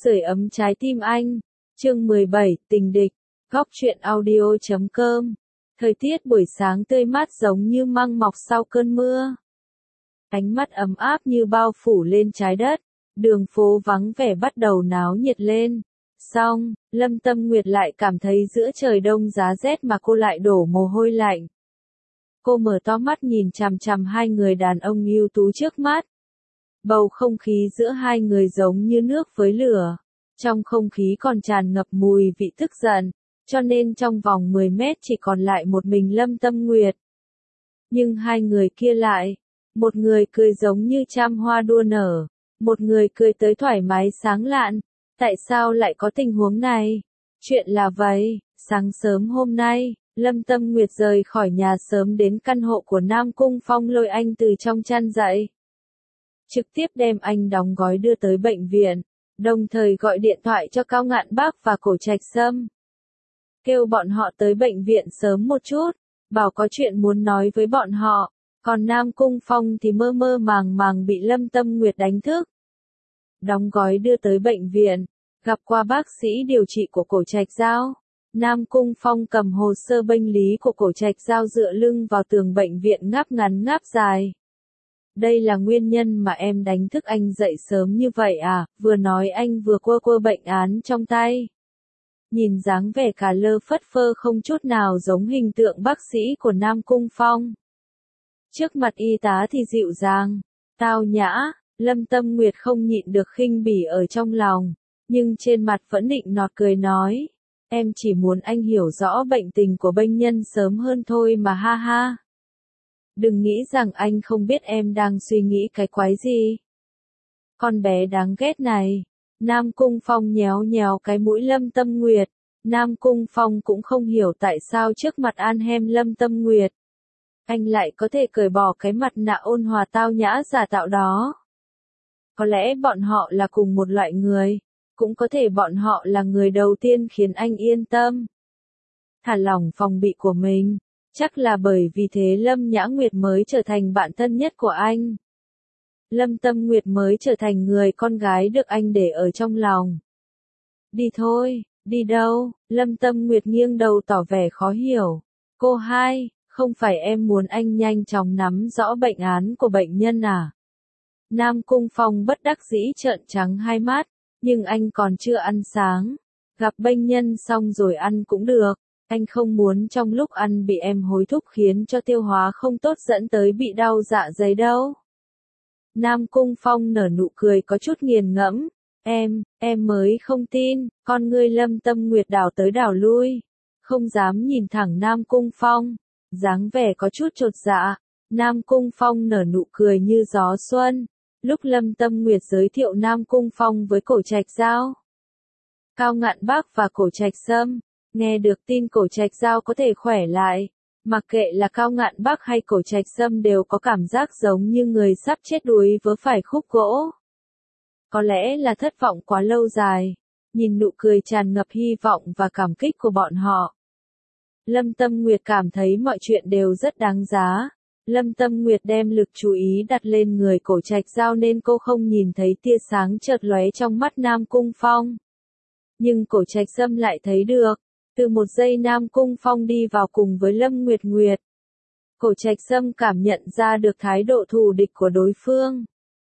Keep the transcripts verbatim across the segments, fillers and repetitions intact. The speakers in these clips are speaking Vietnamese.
sưởi ấm trái tim anh. Chương mười bảy, tình địch. Góc truyện audio chấm com. Thời tiết buổi sáng tươi mát giống như măng mọc sau cơn mưa. Ánh mắt ấm áp như bao phủ lên trái đất. Đường phố vắng vẻ bắt đầu náo nhiệt lên. Xong, Lâm Tâm Nguyệt lại cảm thấy giữa trời đông giá rét mà cô lại đổ mồ hôi lạnh. Cô mở to mắt nhìn chằm chằm hai người đàn ông ưu tú trước mắt. Bầu không khí giữa hai người giống như nước với lửa. Trong không khí còn tràn ngập mùi vị tức giận, cho nên trong vòng mười mét chỉ còn lại một mình Lâm Tâm Nguyệt. Nhưng hai người kia lại, một người cười giống như trăm hoa đua nở, một người cười tới thoải mái sáng lạn. Tại sao lại có tình huống này? Chuyện là vậy, sáng sớm hôm nay, Lâm Tâm Nguyệt rời khỏi nhà sớm đến căn hộ của Nam Cung Phong lôi anh từ trong chăn dậy. Trực tiếp đem anh đóng gói đưa tới bệnh viện, đồng thời gọi điện thoại cho Cao Ngạn Bác và Cổ Trạch Sâm. Kêu bọn họ tới bệnh viện sớm một chút, bảo có chuyện muốn nói với bọn họ, còn Nam Cung Phong thì mơ mơ màng màng bị Lâm Tâm Nguyệt đánh thức. Đóng gói đưa tới bệnh viện, gặp qua bác sĩ điều trị của Cổ Trạch Giao. Nam Cung Phong cầm hồ sơ bệnh lý của Cổ Trạch Giao dựa lưng vào tường bệnh viện ngáp ngắn ngáp dài. Đây là nguyên nhân mà em đánh thức anh dậy sớm như vậy à, vừa nói anh vừa quơ quơ bệnh án trong tay. Nhìn dáng vẻ cả lơ phất phơ không chút nào giống hình tượng bác sĩ của Nam Cung Phong. Trước mặt y tá thì dịu dàng, tao nhã, Lâm Tâm Nguyệt không nhịn được khinh bỉ ở trong lòng, nhưng trên mặt vẫn định nọt cười nói, em chỉ muốn anh hiểu rõ bệnh tình của bệnh nhân sớm hơn thôi mà ha ha. Đừng nghĩ rằng anh không biết em đang suy nghĩ cái quái gì. Con bé đáng ghét này. Nam Cung Phong nhéo nhéo cái mũi Lâm Tâm Nguyệt. Nam Cung Phong cũng không hiểu tại sao trước mặt An Hem Lâm Tâm Nguyệt, anh lại có thể cởi bỏ cái mặt nạ ôn hòa tao nhã giả tạo đó. Có lẽ bọn họ là cùng một loại người, cũng có thể bọn họ là người đầu tiên khiến anh yên tâm, thả lỏng phòng bị của mình. Chắc là bởi vì thế Lâm Nhã Nguyệt mới trở thành bạn thân nhất của anh. Lâm Tâm Nguyệt mới trở thành người con gái được anh để ở trong lòng. Đi thôi, đi đâu? Lâm Tâm Nguyệt nghiêng đầu tỏ vẻ khó hiểu. Cô hai, không phải em muốn anh nhanh chóng nắm rõ bệnh án của bệnh nhân à? Nam Cung Phong bất đắc dĩ trợn trắng hai mắt, nhưng anh còn chưa ăn sáng. Gặp bệnh nhân xong rồi ăn cũng được. Anh không muốn trong lúc ăn bị em hối thúc khiến cho tiêu hóa không tốt dẫn tới bị đau dạ dày đâu. Nam Cung Phong nở nụ cười có chút nghiền ngẫm. Em, em mới không tin, con ngươi Lâm Tâm Nguyệt đảo tới đảo lui. Không dám nhìn thẳng Nam Cung Phong. Dáng vẻ có chút chột dạ. Nam Cung Phong nở nụ cười như gió xuân. Lúc Lâm Tâm Nguyệt giới thiệu Nam Cung Phong với Cổ Trạch Giao, Cao Ngạn Bác và Cổ Trạch Sâm, nghe được tin Cổ Trạch Giao có thể khỏe lại, mặc kệ là Cao Ngạn Bác hay Cổ Trạch Sâm đều có cảm giác giống như người sắp chết đuối vớ phải khúc gỗ. Có lẽ là thất vọng quá lâu dài, nhìn nụ cười tràn ngập hy vọng và cảm kích của bọn họ. Lâm Tâm Nguyệt cảm thấy mọi chuyện đều rất đáng giá. Lâm Tâm Nguyệt đem lực chú ý đặt lên người Cổ Trạch Giao nên cô không nhìn thấy tia sáng chợt lóe trong mắt Nam Cung Phong. Nhưng Cổ Trạch Sâm lại thấy được. Từ một giây Nam Cung Phong đi vào cùng với Lâm Nguyệt Nguyệt, Cổ Trạch Sâm cảm nhận ra được thái độ thù địch của đối phương.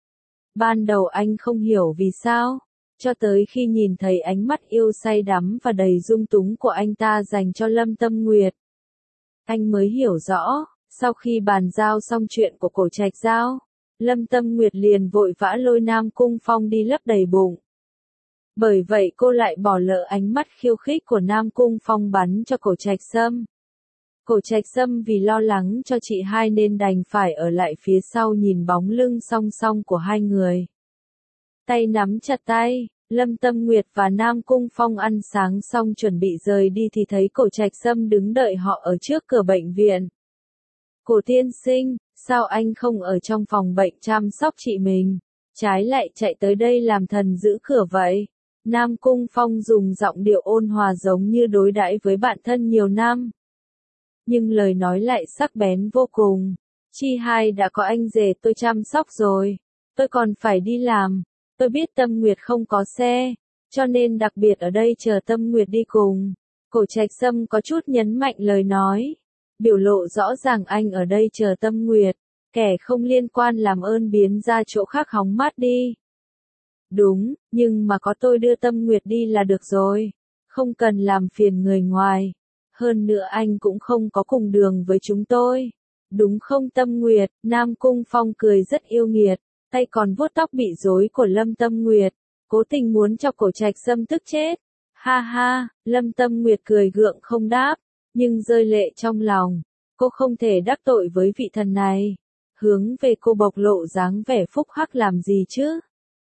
Ban đầu anh không hiểu vì sao, cho tới khi nhìn thấy ánh mắt yêu say đắm và đầy dung túng của anh ta dành cho Lâm Tâm Nguyệt, anh mới hiểu rõ. Sau khi bàn giao xong chuyện của Cổ Trạch Giao, Lâm Tâm Nguyệt liền vội vã lôi Nam Cung Phong đi lấp đầy bụng. Bởi vậy cô lại bỏ lỡ ánh mắt khiêu khích của Nam Cung Phong bắn cho Cổ Trạch Sâm. Cổ Trạch Sâm vì lo lắng cho chị hai nên đành phải ở lại phía sau nhìn bóng lưng song song của hai người. Tay nắm chặt tay, Lâm Tâm Nguyệt và Nam Cung Phong ăn sáng xong chuẩn bị rời đi thì thấy Cổ Trạch Sâm đứng đợi họ ở trước cửa bệnh viện. Cổ tiên sinh, sao anh không ở trong phòng bệnh chăm sóc chị mình, trái lại chạy tới đây làm thần giữ cửa vậy? Nam Cung Phong dùng giọng điệu ôn hòa giống như đối đãi với bạn thân nhiều năm. Nhưng lời nói lại sắc bén vô cùng. Chi hai đã có anh rể tôi chăm sóc rồi. Tôi còn phải đi làm. Tôi biết Tâm Nguyệt không có xe. cho nên đặc biệt ở đây chờ Tâm Nguyệt đi cùng. Cổ Trạch Sâm có chút nhấn mạnh lời nói, biểu lộ rõ ràng anh ở đây chờ Tâm Nguyệt, kẻ không liên quan làm ơn biến ra chỗ khác hóng mát đi. Đúng, nhưng mà có tôi đưa Tâm Nguyệt đi là được rồi, không cần làm phiền người ngoài. Hơn nữa anh cũng không có cùng đường với chúng tôi. Đúng không Tâm Nguyệt? Nam Cung Phong cười rất yêu nghiệt, tay còn vuốt tóc bị rối của Lâm Tâm Nguyệt, cố tình muốn cho Cổ Trạch Sâm tức chết. Ha ha, Lâm Tâm Nguyệt cười gượng không đáp, nhưng rơi lệ trong lòng. Cô không thể đắc tội với vị thần này. Hướng về cô bộc lộ dáng vẻ phúc hắc làm gì chứ?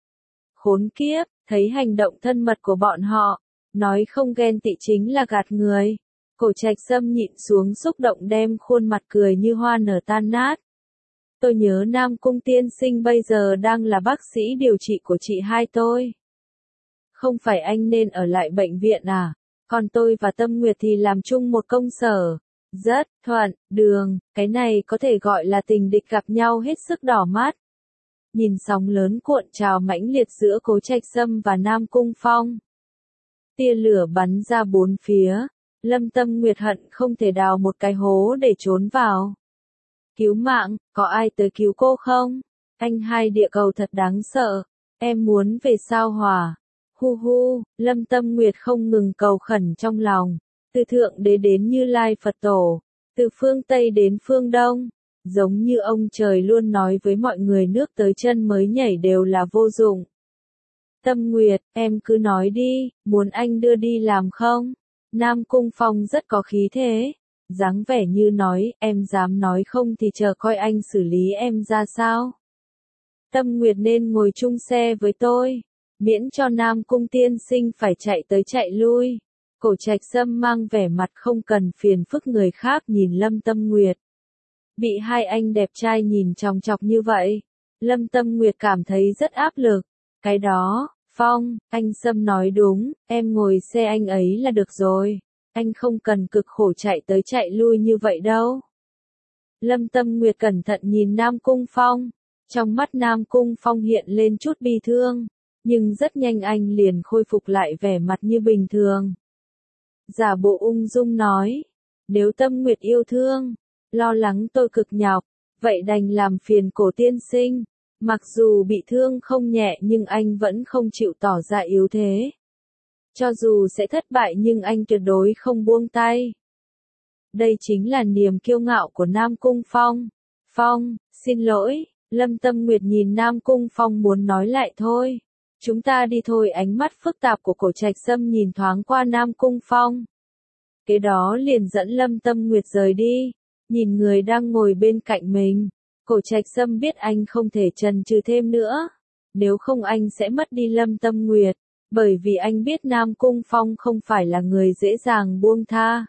Khốn kiếp, thấy hành động thân mật của bọn họ, nói không ghen tị chính là gạt người. Cổ Trạch Sâm nhịn xuống xúc động đem khuôn mặt cười như hoa nở tan nát. Tôi nhớ Nam Cung tiên sinh bây giờ đang là bác sĩ điều trị của chị hai tôi. Không phải anh nên ở lại bệnh viện à? Còn tôi và Tâm Nguyệt thì làm chung một công sở. Rất thuận đường, cái này có thể gọi là tình địch gặp nhau hết sức đỏ mắt. Nhìn sóng lớn cuộn trào mãnh liệt giữa Cổ Trạch Sâm và Nam Cung Phong. Tia lửa bắn ra bốn phía. Lâm Tâm Nguyệt hận không thể đào một cái hố để trốn vào. Cứu mạng, có ai tới cứu cô không? Anh hai địa cầu thật đáng sợ. Em muốn về sao hỏa. Hu hu, Lâm Tâm Nguyệt không ngừng cầu khẩn trong lòng. Từ Thượng Đế đến Như Lai Phật Tổ. Từ phương Tây đến phương Đông. Giống như ông trời luôn nói với mọi người nước tới chân mới nhảy đều là vô dụng. Tâm Nguyệt, em cứ nói đi, muốn anh đưa đi làm không? Nam Cung Phong rất có khí thế, dáng vẻ như nói, em dám nói không thì chờ coi anh xử lý em ra sao. Tâm Nguyệt nên ngồi chung xe với tôi, miễn cho Nam Cung tiên sinh phải chạy tới chạy lui. Cổ Trạch Sâm mang vẻ mặt không cần phiền phức người khác nhìn Lâm Tâm Nguyệt. Bị hai anh đẹp trai nhìn chòng chọc như vậy, Lâm Tâm Nguyệt cảm thấy rất áp lực. Cái đó, Phong, anh Sâm nói đúng, em ngồi xe anh ấy là được rồi. Anh không cần cực khổ chạy tới chạy lui như vậy đâu. Lâm Tâm Nguyệt cẩn thận nhìn Nam Cung Phong. Trong mắt Nam Cung Phong hiện lên chút bi thương. Nhưng rất nhanh anh liền khôi phục lại vẻ mặt như bình thường. Giả bộ ung dung nói. Nếu Tâm Nguyệt yêu thương, lo lắng tôi cực nhọc, vậy đành làm phiền Cổ tiên sinh. Mặc dù bị thương không nhẹ nhưng anh vẫn không chịu tỏ ra yếu thế. Cho dù sẽ thất bại nhưng anh tuyệt đối không buông tay. Đây chính là niềm kiêu ngạo của Nam Cung Phong. Phong, xin lỗi, Lâm Tâm Nguyệt nhìn Nam Cung Phong muốn nói lại thôi. Chúng ta đi thôi. Ánh mắt phức tạp của Cổ Trạch Sâm nhìn thoáng qua Nam Cung Phong. Kế đó liền dẫn Lâm Tâm Nguyệt rời đi, nhìn người đang ngồi bên cạnh mình. Cổ Trạch Sâm biết anh không thể chần chừ thêm nữa. Nếu không anh sẽ mất đi Lâm Tâm Nguyệt. Bởi vì anh biết Nam Cung Phong không phải là người dễ dàng buông tha.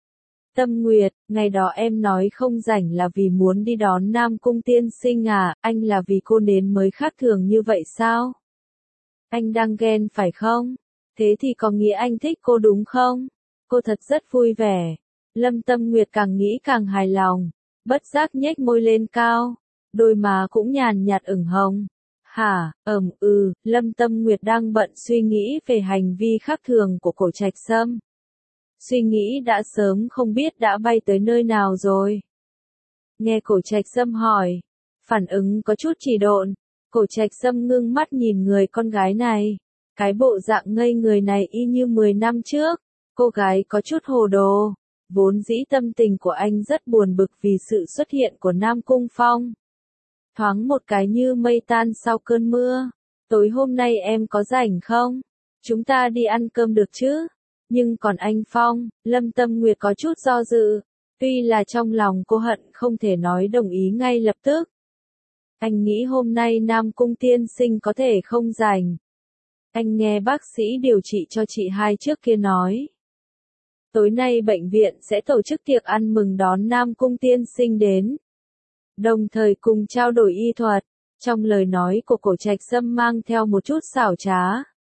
Tâm Nguyệt, ngày đó em nói không rảnh là vì muốn đi đón Nam Cung tiên sinh à, anh là vì cô đến mới khác thường như vậy sao? Anh đang ghen phải không? Thế thì có nghĩa anh thích cô đúng không? Cô thật rất vui vẻ. Lâm Tâm Nguyệt càng nghĩ càng hài lòng, bất giác nhếch môi lên cao, đôi má cũng nhàn nhạt ửng hồng. Hả, ừm ừ, Lâm Tâm Nguyệt đang bận suy nghĩ về hành vi khác thường của Cổ Trạch Sâm. Suy nghĩ đã sớm không biết đã bay tới nơi nào rồi. Nghe Cổ Trạch Sâm hỏi, phản ứng có chút trì độn, Cổ Trạch Sâm ngưng mắt nhìn người con gái này. Cái bộ dạng ngây người này y như mười năm trước, cô gái có chút hồ đồ. Vốn dĩ tâm tình của anh rất buồn bực vì sự xuất hiện của Nam Cung Phong. Thoáng một cái như mây tan sau cơn mưa. Tối hôm nay em có rảnh không? Chúng ta đi ăn cơm được chứ? Nhưng còn anh Phong, Lâm Tâm Nguyệt có chút do dự. Tuy là trong lòng cô hận không thể nói đồng ý ngay lập tức. Anh nghĩ hôm nay Nam Cung tiên sinh có thể không rảnh. Anh nghe bác sĩ điều trị cho chị hai trước kia nói. Tối nay bệnh viện sẽ tổ chức tiệc ăn mừng đón Nam Cung tiên sinh đến. Đồng thời cùng trao đổi y thuật. Trong lời nói của Cổ Trạch Sâm mang theo một chút xảo trá.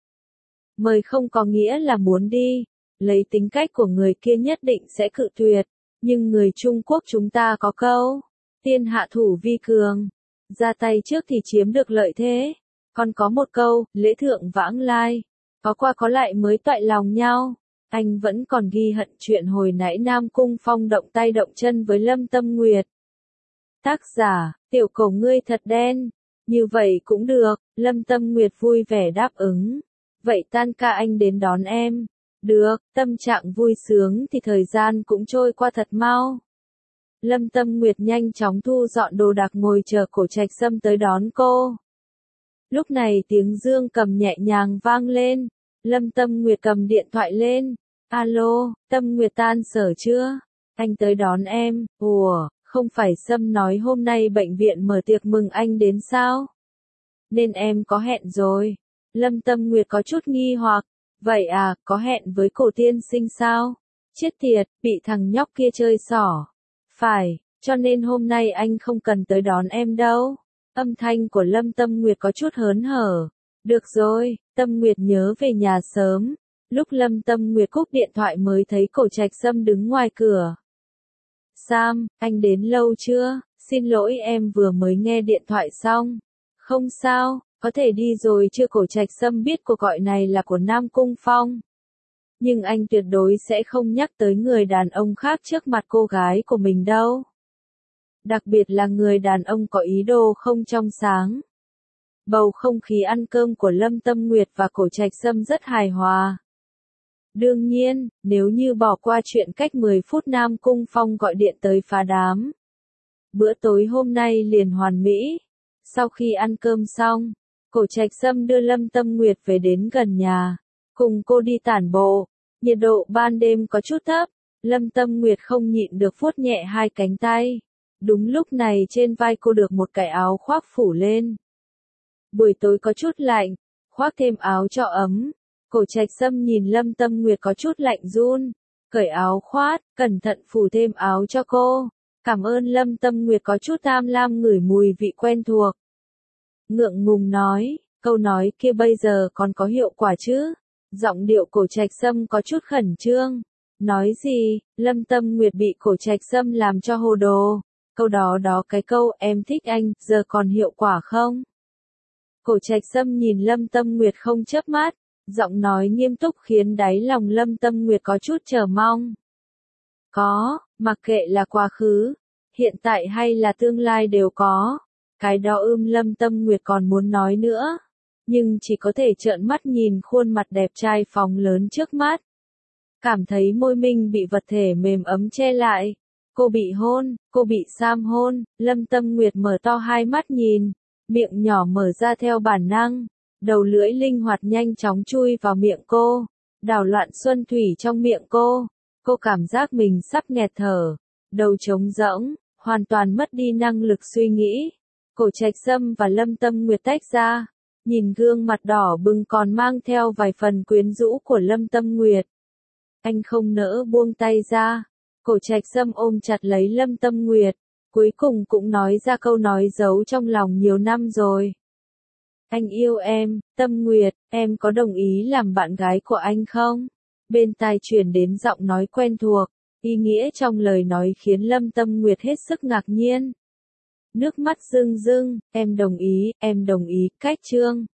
Mời không có nghĩa là muốn đi. Lấy tính cách của người kia nhất định sẽ cự tuyệt. Nhưng người Trung Quốc chúng ta có câu. Tiên hạ thủ vi cường. Ra tay trước thì chiếm được lợi thế. Còn có một câu, lễ thượng vãng lai. Có qua có lại mới toại lòng nhau. Anh vẫn còn ghi hận chuyện hồi nãy Nam Cung Phong động tay động chân với Lâm Tâm Nguyệt. Tác giả, tiểu cổ ngươi thật đen. Như vậy cũng được, Lâm Tâm Nguyệt vui vẻ đáp ứng. Vậy tan ca anh đến đón em. Được, tâm trạng vui sướng thì thời gian cũng trôi qua thật mau. Lâm Tâm Nguyệt nhanh chóng thu dọn đồ đạc ngồi chờ Cổ Trạch Sâm tới đón cô. Lúc này tiếng dương cầm nhẹ nhàng vang lên. Lâm Tâm Nguyệt cầm điện thoại lên. Alo, Tâm Nguyệt tan sở chưa? Anh tới đón em. Ủa, không phải Sâm nói hôm nay bệnh viện mở tiệc mừng anh đến sao? Nên em có hẹn rồi. Lâm Tâm Nguyệt có chút nghi hoặc. Vậy à, có hẹn với Cổ tiên sinh sao? Chết tiệt, bị thằng nhóc kia chơi xỏ. Phải, cho nên hôm nay anh không cần tới đón em đâu. Âm thanh của Lâm Tâm Nguyệt có chút hớn hở. Được rồi, Tâm Nguyệt nhớ về nhà sớm. Lúc Lâm Tâm Nguyệt cúp điện thoại mới thấy Cổ Trạch Sâm đứng ngoài cửa. Sam, anh đến lâu chưa? Xin lỗi em vừa mới nghe điện thoại xong. Không sao, có thể đi rồi chưa? Cổ Trạch Sâm biết cuộc gọi này là của Nam Cung Phong. Nhưng anh tuyệt đối sẽ không nhắc tới người đàn ông khác trước mặt cô gái của mình đâu. Đặc biệt là người đàn ông có ý đồ không trong sáng. Bầu không khí ăn cơm của Lâm Tâm Nguyệt và Cổ Trạch Sâm rất hài hòa. Đương nhiên, nếu như bỏ qua chuyện cách mười phút Nam Cung Phong gọi điện tới phá đám. Bữa tối hôm nay liền hoàn mỹ. Sau khi ăn cơm xong, Cổ Trạch Sâm đưa Lâm Tâm Nguyệt về đến gần nhà. Cùng cô đi tản bộ. Nhiệt độ ban đêm có chút thấp. Lâm Tâm Nguyệt không nhịn được vuốt nhẹ hai cánh tay. Đúng lúc này trên vai cô được một cái áo khoác phủ lên. Buổi tối có chút lạnh. Khoác thêm áo cho ấm. Cổ Trạch Sâm nhìn Lâm Tâm Nguyệt có chút lạnh run. Cởi áo khoác, cẩn thận phủ thêm áo cho cô. Cảm ơn. Lâm Tâm Nguyệt có chút tham lam ngửi mùi vị quen thuộc. Ngượng ngùng nói, câu nói kia bây giờ còn có hiệu quả chứ? Giọng điệu Cổ Trạch Sâm có chút khẩn trương. Nói gì? Lâm Tâm Nguyệt bị Cổ Trạch Sâm làm cho hồ đồ. Câu đó đó cái câu em thích anh, giờ còn hiệu quả không? Cổ Trạch Sâm nhìn Lâm Tâm Nguyệt không chớp mắt, giọng nói nghiêm túc khiến đáy lòng Lâm Tâm Nguyệt có chút chờ mong. Có, mặc kệ là quá khứ, hiện tại hay là tương lai đều có. Cái đó ưm Lâm Tâm Nguyệt còn muốn nói nữa. Nhưng chỉ có thể trợn mắt nhìn khuôn mặt đẹp trai phóng lớn trước mắt. Cảm thấy môi mình bị vật thể mềm ấm che lại. Cô bị hôn, cô bị Sam hôn. Lâm Tâm Nguyệt mở to hai mắt nhìn. Miệng nhỏ mở ra theo bản năng. Đầu lưỡi linh hoạt nhanh chóng chui vào miệng cô. Đảo loạn xuân thủy trong miệng cô. Cô cảm giác mình sắp nghẹt thở. Đầu trống rỗng, hoàn toàn mất đi năng lực suy nghĩ. Cổ Trạch Sâm và Lâm Tâm Nguyệt tách ra. Nhìn gương mặt đỏ bừng còn mang theo vài phần quyến rũ của Lâm Tâm Nguyệt. Anh không nỡ buông tay ra. Cổ Trạch Sâm ôm chặt lấy Lâm Tâm Nguyệt. Cuối cùng cũng nói ra câu nói giấu trong lòng nhiều năm rồi. Anh yêu em, Tâm Nguyệt, em có đồng ý làm bạn gái của anh không? Bên tai truyền đến giọng nói quen thuộc. Ý nghĩa trong lời nói khiến Lâm Tâm Nguyệt hết sức ngạc nhiên. Nước mắt rưng rưng, em đồng ý, em đồng ý, cách chương.